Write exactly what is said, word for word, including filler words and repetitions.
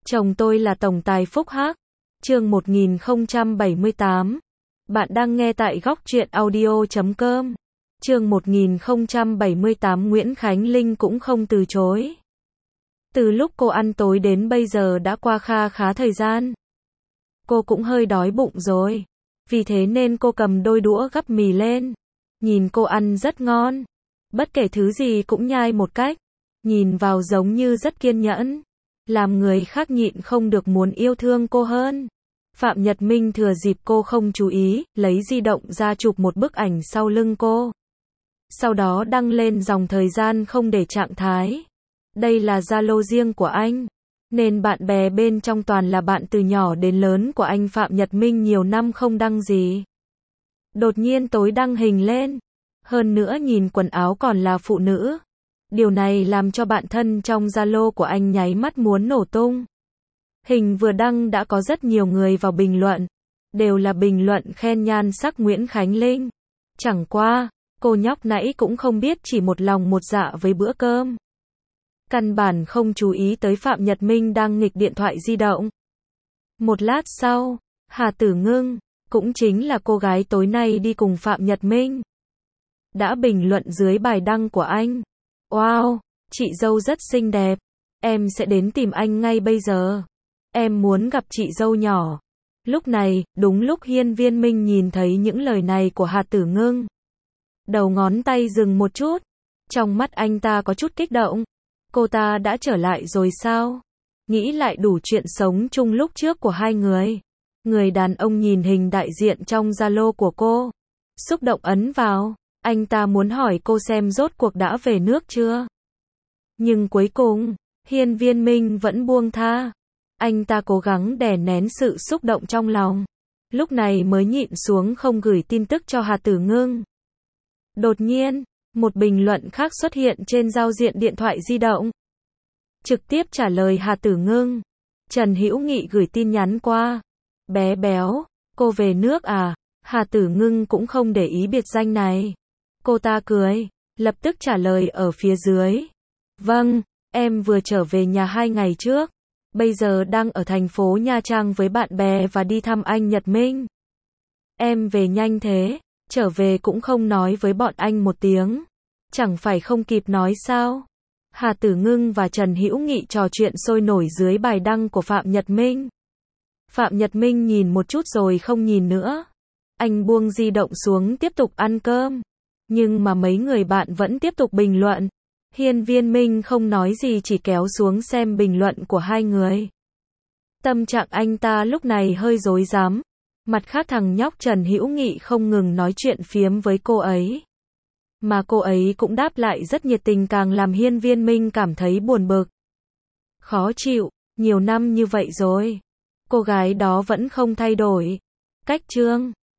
Chồng tôi là tổng tài Phúc Hắc. Chương một nghìn không trăm bảy mươi tám. Bạn đang nghe tại góc truyện audio chấm com. Chương một nghìn không trăm bảy mươi tám. Nguyễn Khánh Linh cũng không từ chối. Từ lúc cô ăn tối đến bây giờ đã qua kha khá thời gian. Cô cũng hơi đói bụng rồi. Vì thế nên cô cầm đôi đũa gắp mì lên. Nhìn cô ăn rất ngon. Bất kể thứ gì cũng nhai một cách. Nhìn vào giống như rất kiên nhẫn. Làm người khác nhịn không được muốn yêu thương cô hơn. Phạm Nhật Minh thừa dịp cô không chú ý, lấy di động ra chụp một bức ảnh sau lưng cô. Sau đó đăng lên dòng thời gian không để trạng thái. Đây là Zalo riêng của anh. Nên bạn bè bên trong toàn là bạn từ nhỏ đến lớn của anh Phạm Nhật Minh, nhiều năm không đăng gì. Đột nhiên tối đăng hình lên. Hơn nữa nhìn quần áo còn là phụ nữ. Điều này làm cho bạn thân trong Zalo của anh nháy mắt muốn nổ tung. Hình vừa đăng đã có rất nhiều người vào bình luận. Đều là bình luận khen nhan sắc Nguyễn Khánh Linh. Chẳng qua, cô nhóc nãy cũng không biết chỉ một lòng một dạ với bữa cơm. Căn bản không chú ý tới Phạm Nhật Minh đang nghịch điện thoại di động. Một lát sau, Hà Tử Ngưng, cũng chính là cô gái tối nay đi cùng Phạm Nhật Minh, đã bình luận dưới bài đăng của anh. Wow, chị dâu rất xinh đẹp. Em sẽ đến tìm anh ngay bây giờ. Em muốn gặp chị dâu nhỏ. Lúc này, đúng lúc Hiên Viên Minh nhìn thấy những lời này của Hà Tử Ngưng. Đầu ngón tay dừng một chút. Trong mắt anh ta có chút kích động. Cô ta đã trở lại rồi sao? Nghĩ lại đủ chuyện sống chung lúc trước của hai người. Người đàn ông nhìn hình đại diện trong Zalo của cô. Xúc động ấn vào. Anh ta muốn hỏi cô xem rốt cuộc đã về nước chưa. Nhưng cuối cùng, Hiên Viên Minh vẫn buông tha. Anh ta cố gắng đè nén sự xúc động trong lòng. Lúc này mới nhịn xuống không gửi tin tức cho Hà Tử Ngưng. Đột nhiên, một bình luận khác xuất hiện trên giao diện điện thoại di động. Trực tiếp trả lời Hà Tử Ngưng. Trần Hữu Nghị gửi tin nhắn qua. Bé béo, cô về nước à? Hà Tử Ngưng cũng không để ý biệt danh này. Cô ta cười, lập tức trả lời ở phía dưới. Vâng, em vừa trở về nhà hai ngày trước. Bây giờ đang ở thành phố Nha Trang với bạn bè và đi thăm anh Nhật Minh. Em về nhanh thế, trở về cũng không nói với bọn anh một tiếng. Chẳng phải không kịp nói sao? Hà Tử Ngưng và Trần Hữu Nghị trò chuyện sôi nổi dưới bài đăng của Phạm Nhật Minh. Phạm Nhật Minh nhìn một chút rồi không nhìn nữa. Anh buông di động xuống tiếp tục ăn cơm. Nhưng mà mấy người bạn vẫn tiếp tục bình luận. Hiên Viên Minh không nói gì, chỉ kéo xuống xem bình luận của hai người. Tâm trạng anh ta lúc này hơi rối rắm. Mặt khác thằng nhóc Trần Hữu Nghị không ngừng nói chuyện phiếm với cô ấy. Mà cô ấy cũng đáp lại rất nhiệt tình, càng làm Hiên Viên Minh cảm thấy buồn bực. Khó chịu, nhiều năm như vậy rồi. Cô gái đó vẫn không thay đổi. Cách trương,